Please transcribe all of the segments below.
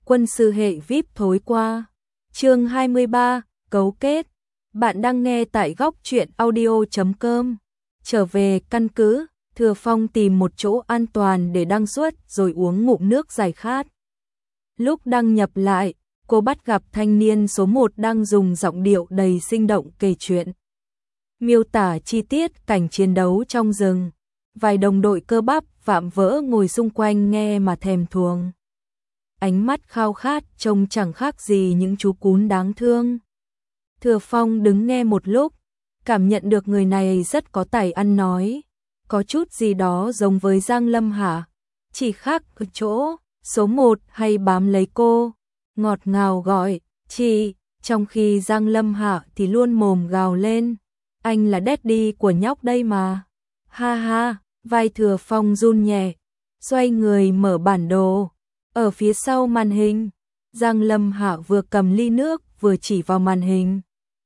quân sư hệ VIP thối qua. Chương 23, cấu kết. Bạn đang nghe tại góc truyện audio.com. Trở về căn cứ, Thừa Phong tìm một chỗ an toàn để đăng xuất rồi uống ngụm nước giải khát. Lúc đăng nhập lại, cô bắt gặp thanh niên số 1 đang dùng giọng điệu đầy sinh động kể chuyện. Miêu tả chi tiết cảnh chiến đấu trong rừng. Vài đồng đội cơ bắp vạm vỡ ngồi xung quanh nghe mà thèm thuồng. Ánh mắt khao khát trông chẳng khác gì những chú cún đáng thương. Thừa Phong đứng nghe một lúc, cảm nhận được người này rất có tài ăn nói, có chút gì đó giống với Giang Lâm Hạ, chỉ khác ở chỗ số 1 hay bám lấy cô, ngọt ngào gọi chị, trong khi Giang Lâm Hạ thì luôn mồm gào lên, anh là daddy của nhóc đây mà. Ha ha, vai Thừa Phong run nhẹ, xoay người mở bản đồ. Ở phía sau màn hình, Giang Lâm Hạ vừa cầm ly nước vừa chỉ vào màn hình.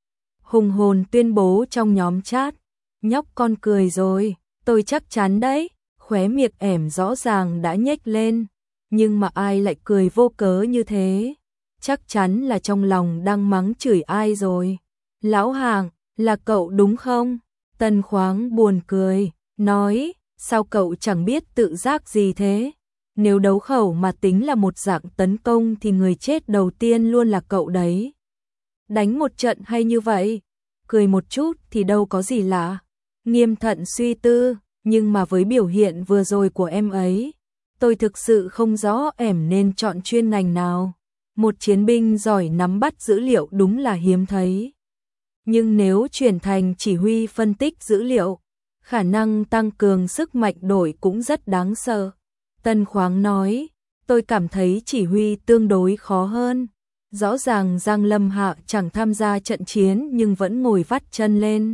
Hùng hồn tuyên bố trong nhóm chat, nhóc con cười rồi, tôi chắc chắn đấy, khóe miệng ẻm rõ ràng đã nhếch lên, nhưng mà ai lại cười vô cớ như thế, chắc chắn là trong lòng đang mắng chửi ai rồi. Lão Hàng, là cậu đúng không? Tần Khoáng buồn cười, nói, sao cậu chẳng biết tự giác gì thế? Nếu đấu khẩu mà tính là một dạng tấn công thì người chết đầu tiên luôn là cậu đấy. Đánh một trận hay như vậy, cười một chút thì đâu có gì lạ. Nghiêm Thận suy tư, nhưng mà với biểu hiện vừa rồi của em ấy, tôi thực sự không rõ em nên chọn chuyên ngành nào. Một chiến binh giỏi nắm bắt dữ liệu đúng là hiếm thấy. Nhưng nếu chuyển thành chỉ huy phân tích dữ liệu, khả năng tăng cường sức mạnh đội cũng rất đáng sợ. Tần Khoáng nói, tôi cảm thấy chỉ huy tương đối khó hơn. Rõ ràng Giang Lâm Hạ chẳng tham gia trận chiến nhưng vẫn ngồi vắt chân lên.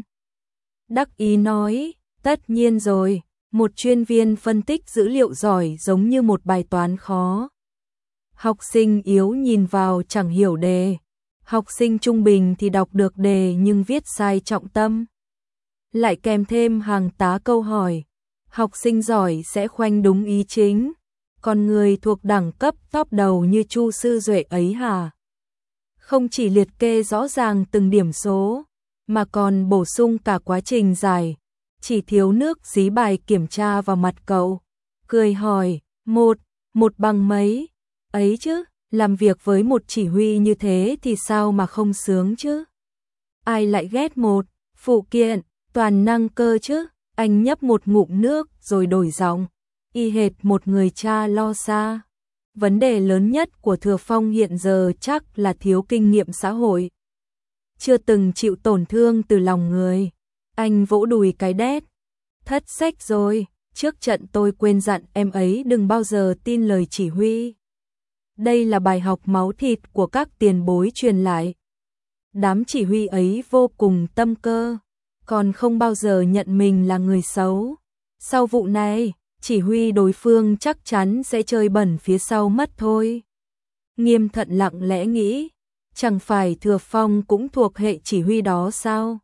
Đắc ý nói, tất nhiên rồi, một chuyên viên phân tích dữ liệu giỏi giống như một bài toán khó. Học sinh yếu nhìn vào chẳng hiểu đề. Học sinh trung bình thì đọc được đề nhưng viết sai trọng tâm. Lại kèm thêm hàng tá câu hỏi. Học sinh giỏi sẽ khoanh đúng ý chính, còn người thuộc đẳng cấp top đầu như Chu Sư Duệ ấy hả? Không chỉ liệt kê rõ ràng từng điểm số, mà còn bổ sung cả quá trình giải, chỉ thiếu nước dí bài kiểm tra vào mặt cậu. Cười hỏi, một bằng mấy? Ấy chứ, làm việc với một chỉ huy như thế thì sao mà không sướng chứ? Ai lại ghét một phụ kiện, toàn năng cơ chứ? Anh nhấp một ngụm nước rồi đổi giọng, y hệt một người cha lo xa. Vấn đề lớn nhất của Thừa Phong hiện giờ chắc là thiếu kinh nghiệm xã hội. Chưa từng chịu tổn thương từ lòng người. Anh vỗ đùi cái đét. Thất sách rồi, trước trận tôi quên dặn em ấy đừng bao giờ tin lời chỉ huy. Đây là bài học máu thịt của các tiền bối truyền lại. Đám chỉ huy ấy vô cùng tâm cơ, còn không bao giờ nhận mình là người xấu. Sau vụ này, chỉ huy đối phương chắc chắn sẽ chơi bẩn phía sau mất thôi. Nghiêm Thận lặng lẽ nghĩ, chẳng phải Thừa Phong cũng thuộc hệ chỉ huy đó sao?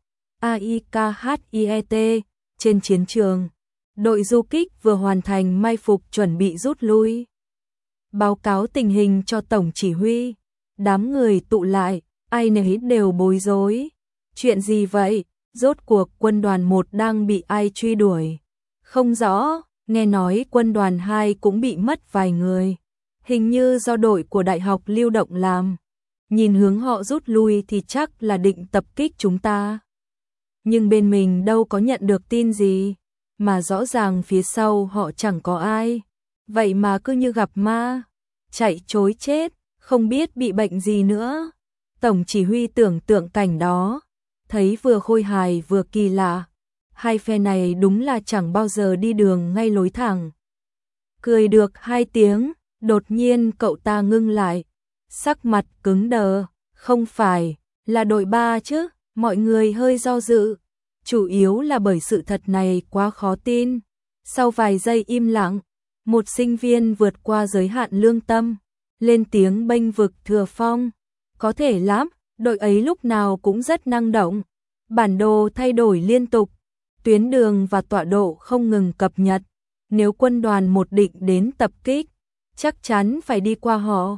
AIKHIET, trên chiến trường, đội du kích vừa hoàn thành mai phục chuẩn bị rút lui. Báo cáo tình hình cho tổng chỉ huy, đám người tụ lại, ai nấy đều bối rối. Chuyện gì vậy? Rốt cuộc quân đoàn 1 đang bị ai truy đuổi? Không rõ, nghe nói quân đoàn 2 cũng bị mất vài người. Hình như do đội của đại học lưu động làm. Nhìn hướng họ rút lui thì chắc là định tập kích chúng ta. Nhưng bên mình đâu có nhận được tin gì, mà rõ ràng phía sau họ chẳng có ai. Vậy mà cứ như gặp ma, chạy trối chết, không biết bị bệnh gì nữa. Tổng chỉ huy tưởng tượng cảnh đó, thấy vừa khôi hài vừa kỳ lạ. Hai phe này đúng là chẳng bao giờ đi đường ngay lối thẳng. Cười được 2 tiếng, đột nhiên cậu ta ngưng lại, sắc mặt cứng đờ, không phải là đội 3 chứ? Mọi người hơi do dự, chủ yếu là bởi sự thật này quá khó tin. Sau vài giây im lặng, một sinh viên vượt qua giới hạn lương tâm, lên tiếng bênh vực Thừa Phong. Có thể lắm, đội ấy lúc nào cũng rất năng động. Bản đồ thay đổi liên tục, tuyến đường và tọa độ không ngừng cập nhật. Nếu quân đoàn 1 định đến tập kích, chắc chắn phải đi qua họ.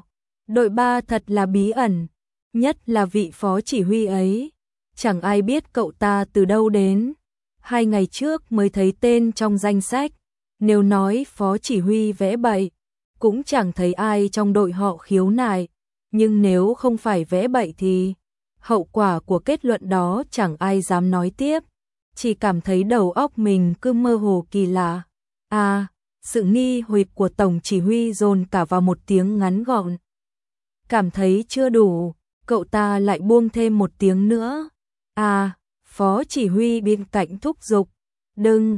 Đội 3 thật là bí ẩn, nhất là vị phó chỉ huy ấy. Chẳng ai biết cậu ta từ đâu đến. 2 ngày trước mới thấy tên trong danh sách. Nếu nói phó chỉ huy vẽ bậy, cũng chẳng thấy ai trong đội họ khiếu nại. Nhưng nếu không phải vẽ bậy thì hậu quả của kết luận đó chẳng ai dám nói tiếp. Chỉ cảm thấy đầu óc mình cứ mơ hồ kỳ lạ. À, sự nghi hoặc của tổng chỉ huy dồn cả vào một tiếng ngắn gọn. Cảm thấy chưa đủ, cậu ta lại buông thêm một tiếng nữa. À, phó chỉ huy bên cạnh thúc giục. Đừng,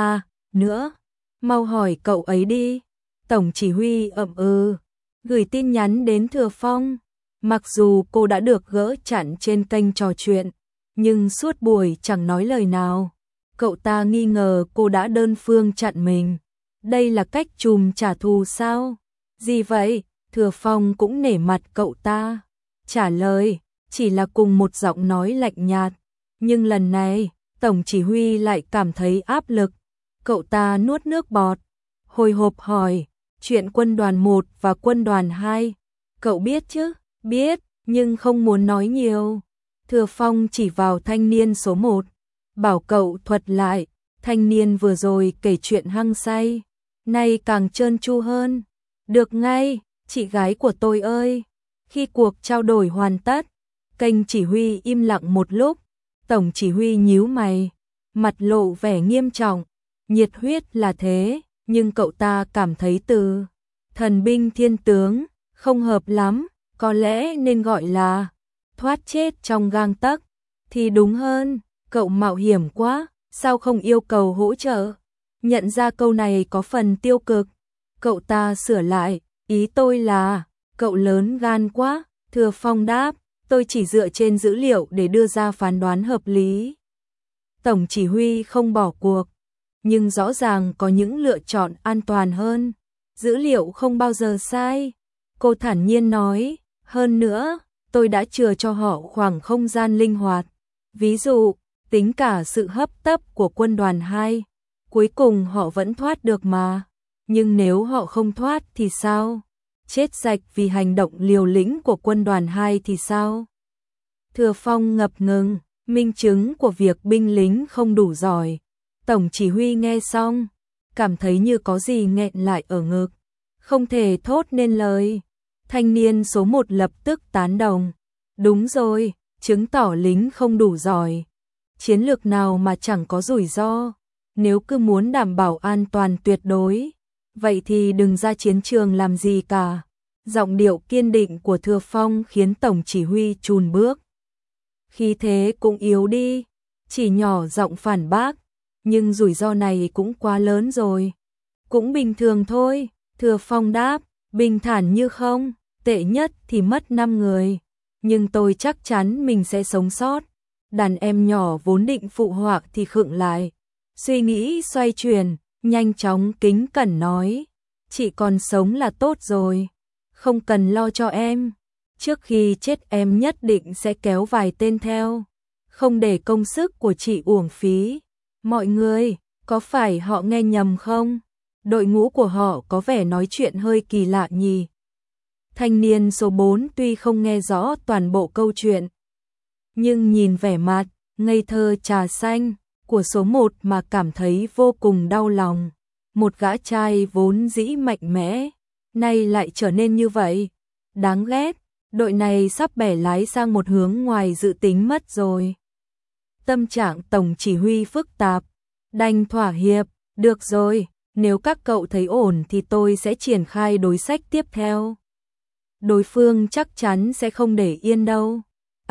nữa, mau hỏi cậu ấy đi. Tổng chỉ huy ậm ừ, gửi tin nhắn đến Thừa Phong. Mặc dù cô đã được gỡ chặn trên kênh trò chuyện, nhưng suốt buổi chẳng nói lời nào. Cậu ta nghi ngờ cô đã đơn phương chặn mình. Đây là cách trùm trả thù sao? Gì vậy? Thừa Phong cũng nể mặt cậu ta. Trả lời, chỉ là cùng một giọng nói lạnh nhạt. Nhưng lần này, tổng chỉ huy lại cảm thấy áp lực. Cậu ta nuốt nước bọt, hồi hộp hỏi, chuyện quân đoàn 1 và quân đoàn 2. Cậu biết chứ? Biết, nhưng không muốn nói nhiều. Thừa Phong chỉ vào thanh niên số 1, bảo cậu thuật lại. Thanh niên vừa rồi kể chuyện hăng say, nay càng trơn tru hơn. Được ngay, chị gái của tôi ơi. Khi cuộc trao đổi hoàn tất, kênh chỉ huy im lặng một lúc. Tổng chỉ huy nhíu mày, mặt lộ vẻ nghiêm trọng. Nhiệt huyết là thế, nhưng cậu ta cảm thấy từ thần binh thiên tướng không hợp lắm. Có lẽ nên gọi là thoát chết trong gang tấc thì đúng hơn. Cậu mạo hiểm quá, sao không yêu cầu hỗ trợ? Nhận ra câu này có phần tiêu cực, cậu ta sửa lại, ý tôi là cậu lớn gan quá. Thừa Phong đáp, tôi chỉ dựa trên dữ liệu để đưa ra phán đoán hợp lý. Tổng chỉ huy không bỏ cuộc, nhưng rõ ràng có những lựa chọn an toàn hơn. Dữ liệu không bao giờ sai, cô thản nhiên nói. Hơn nữa, tôi đã chừa cho họ khoảng không gian linh hoạt. Ví dụ, tính cả sự hấp tấp của quân đoàn 2, cuối cùng họ vẫn thoát được mà. Nhưng nếu họ không thoát thì sao? Chết sạch vì hành động liều lĩnh của quân đoàn 2 thì sao? Thừa Phong ngập ngừng, minh chứng của việc binh lính không đủ giỏi. Tổng chỉ huy nghe xong, cảm thấy như có gì nghẹn lại ở ngực, không thể thốt nên lời. Thanh niên số 1 lập tức tán đồng. Đúng rồi, chứng tỏ lính không đủ giỏi. Chiến lược nào mà chẳng có rủi ro. Nếu cứ muốn đảm bảo an toàn tuyệt đối, vậy thì đừng ra chiến trường làm gì cả. Giọng điệu kiên định của Thừa Phong khiến tổng chỉ huy chùn bước. Khí thế cũng yếu đi, chỉ nhỏ giọng phản bác. Nhưng rủi ro này cũng quá lớn rồi. Cũng bình thường thôi, Thừa Phong đáp, bình thản như không. Tệ nhất thì mất 5 người, nhưng tôi chắc chắn mình sẽ sống sót. Đàn em nhỏ vốn định phụ họa thì khựng lại. Suy nghĩ xoay chuyển, nhanh chóng kính cẩn nói. Chị còn sống là tốt rồi, không cần lo cho em. Trước khi chết em nhất định sẽ kéo vài tên theo, không để công sức của chị uổng phí. Mọi người, có phải họ nghe nhầm không? Đội ngũ của họ có vẻ nói chuyện hơi kỳ lạ nhỉ? Thanh niên số 4 tuy không nghe rõ toàn bộ câu chuyện, nhưng nhìn vẻ mặt ngây thơ trà xanh của số 1 mà cảm thấy vô cùng đau lòng. Một gã trai vốn dĩ mạnh mẽ, nay lại trở nên như vậy. Đáng ghét, đội này sắp bẻ lái sang một hướng ngoài dự tính mất rồi. Tâm trạng tổng chỉ huy phức tạp, đành thỏa hiệp. Được rồi, nếu các cậu thấy ổn thì tôi sẽ triển khai đối sách tiếp theo. Đối phương chắc chắn sẽ không để yên đâu.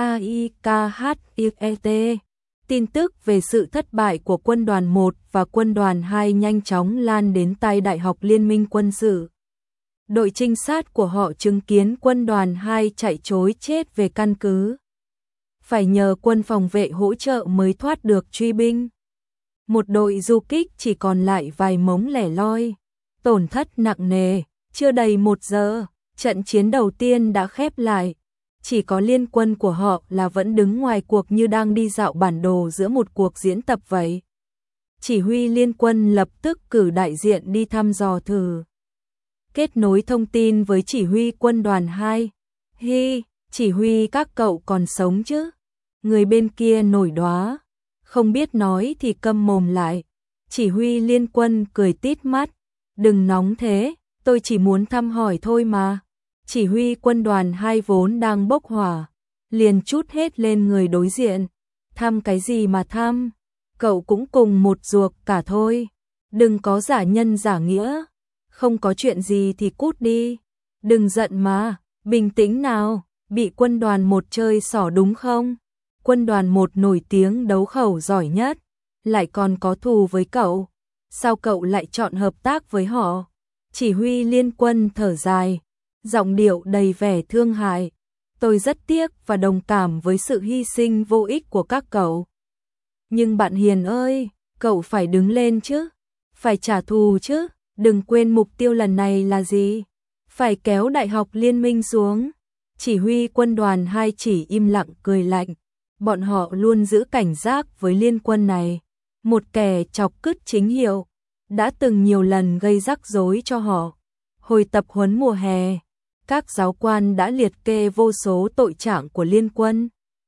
AIKHIET. Tin tức về sự thất bại của quân đoàn 1 và quân đoàn 2 nhanh chóng lan đến tai Đại học Liên minh quân sự. Đội trinh sát của họ chứng kiến quân đoàn 2 chạy trối chết về căn cứ. Phải nhờ quân phòng vệ hỗ trợ mới thoát được truy binh. Một đội du kích chỉ còn lại vài mống lẻ loi. Tổn thất nặng nề, chưa đầy 1 giờ. Trận chiến đầu tiên đã khép lại, chỉ có liên quân của họ là vẫn đứng ngoài cuộc như đang đi dạo bản đồ giữa một cuộc diễn tập vậy. Chỉ huy liên quân lập tức cử đại diện đi thăm dò thử kết nối thông tin với chỉ huy quân đoàn 2. Hi, chỉ huy các cậu còn sống chứ? Người bên kia nổi đoá, không biết nói thì câm mồm lại. Chỉ huy liên quân cười tít mắt, đừng nóng thế, tôi chỉ muốn thăm hỏi thôi mà. Chỉ huy quân đoàn 2 vốn đang bốc hỏa, liền trút hết lên người đối diện. Thăm cái gì mà thăm, cậu cũng cùng một ruột cả thôi. Đừng có giả nhân giả nghĩa, không có chuyện gì thì cút đi. Đừng giận mà, bình tĩnh nào, bị quân đoàn 1 chơi xỏ đúng không? Quân đoàn 1 nổi tiếng đấu khẩu giỏi nhất, lại còn có thù với cậu. Sao cậu lại chọn hợp tác với họ? Chỉ huy liên quân thở dài, giọng điệu đầy vẻ thương hại. Tôi rất tiếc và đồng cảm với sự hy sinh vô ích của các cậu. Nhưng bạn Hiền ơi, cậu phải đứng lên chứ, phải trả thù chứ, đừng quên mục tiêu lần này là gì? Phải kéo Đại học Liên minh xuống. Chỉ huy quân đoàn 2 chỉ im lặng cười lạnh. Bọn họ luôn giữ cảnh giác với liên quân này. Một kẻ chọc cứt chính hiệu, đã từng nhiều lần gây rắc rối cho họ. Hồi tập huấn mùa hè, các giáo quan đã liệt kê vô số tội trạng của liên quân.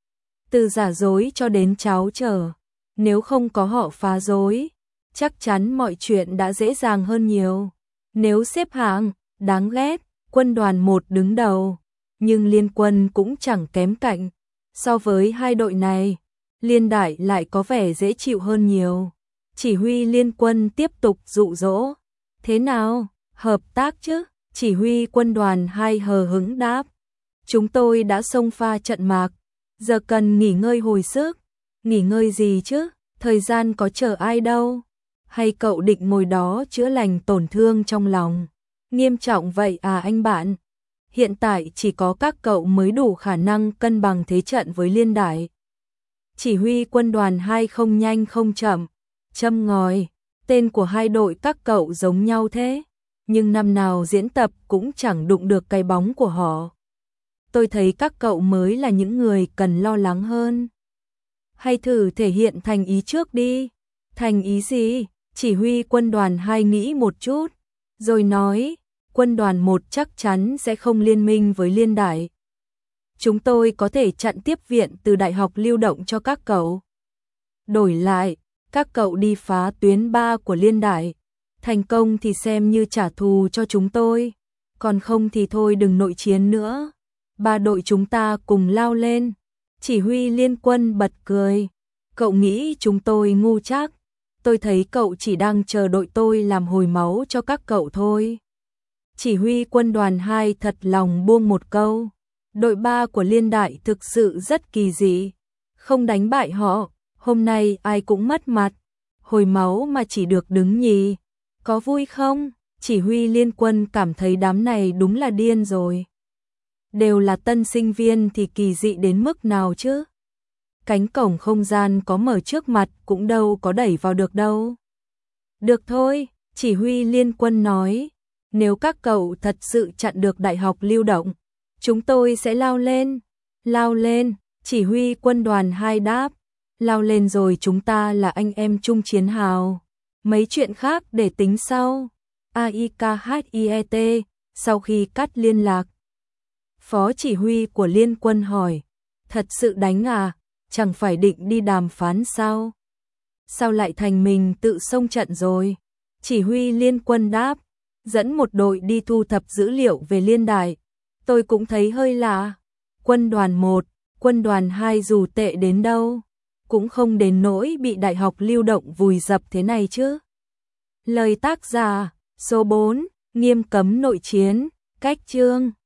Từ giả dối cho đến tráo trở. Nếu không có họ phá rối, chắc chắn mọi chuyện đã dễ dàng hơn nhiều. Nếu xếp hạng, đáng ghét, quân đoàn 1 đứng đầu, nhưng liên quân cũng chẳng kém cạnh. So với hai đội này, liên đại lại có vẻ dễ chịu hơn nhiều. Chỉ huy liên quân tiếp tục dụ dỗ. Thế nào, hợp tác chứ? Chỉ huy quân đoàn 2 hờ hững đáp. Chúng tôi đã xông pha trận mạc, giờ cần nghỉ ngơi hồi sức. Nghỉ ngơi gì chứ, thời gian có chờ ai đâu. Hay cậu định ngồi đó chữa lành tổn thương trong lòng? Nghiêm trọng vậy à anh bạn? Hiện tại chỉ có các cậu mới đủ khả năng cân bằng thế trận với liên đại. Chỉ huy quân đoàn 2 không nhanh không chậm, châm ngòi, tên của hai đội các cậu giống nhau thế, nhưng năm nào diễn tập cũng chẳng đụng được cái bóng của họ. Tôi thấy các cậu mới là những người cần lo lắng hơn. Hay thử thể hiện thành ý trước đi. Thành ý gì? Chỉ huy quân đoàn 2 nghĩ một chút, rồi nói, quân đoàn 1 chắc chắn sẽ không liên minh với liên đại. Chúng tôi có thể chặn tiếp viện từ đại học lưu động cho các cậu. Đổi lại, các cậu đi phá tuyến 3 của liên đại. Thành công thì xem như trả thù cho chúng tôi, còn không thì thôi đừng nội chiến nữa. Ba đội chúng ta cùng lao lên. Chỉ huy liên quân bật cười. Cậu nghĩ chúng tôi ngu chắc? Tôi thấy cậu chỉ đang chờ đội tôi làm hồi máu cho các cậu thôi. Chỉ huy quân đoàn 2 thật lòng buông một câu. Đội 3 của liên đại thực sự rất kỳ dị. Không đánh bại họ, hôm nay ai cũng mất mặt. Hồi máu mà chỉ được đứng nhì. Có vui không? Chỉ huy liên quân cảm thấy đám này đúng là điên rồi. Đều là tân sinh viên thì kỳ dị đến mức nào chứ? Cánh cổng không gian có mở trước mặt cũng đâu có đẩy vào được đâu. Được thôi, chỉ huy liên quân nói. Nếu các cậu thật sự chặn được đại học lưu động, chúng tôi sẽ lao lên. Lao lên, chỉ huy quân đoàn 2 đáp. Lao lên rồi, chúng ta là anh em chung chiến hào. Mấy chuyện khác để tính sau. AIKHIET, sau khi cắt liên lạc, phó chỉ huy của liên quân hỏi, thật sự đánh à, chẳng phải định đi đàm phán sao? Sao lại thành mình tự xông trận rồi? Chỉ huy liên quân đáp, dẫn một đội đi thu thập dữ liệu về liên đại. Tôi cũng thấy hơi lạ. Quân đoàn 1, quân đoàn 2 dù tệ đến đâu, cũng không đến nỗi bị đại học lưu động vùi dập thế này chứ. Lời tác giả, số 4, nghiêm cấm nội chiến, cách chương.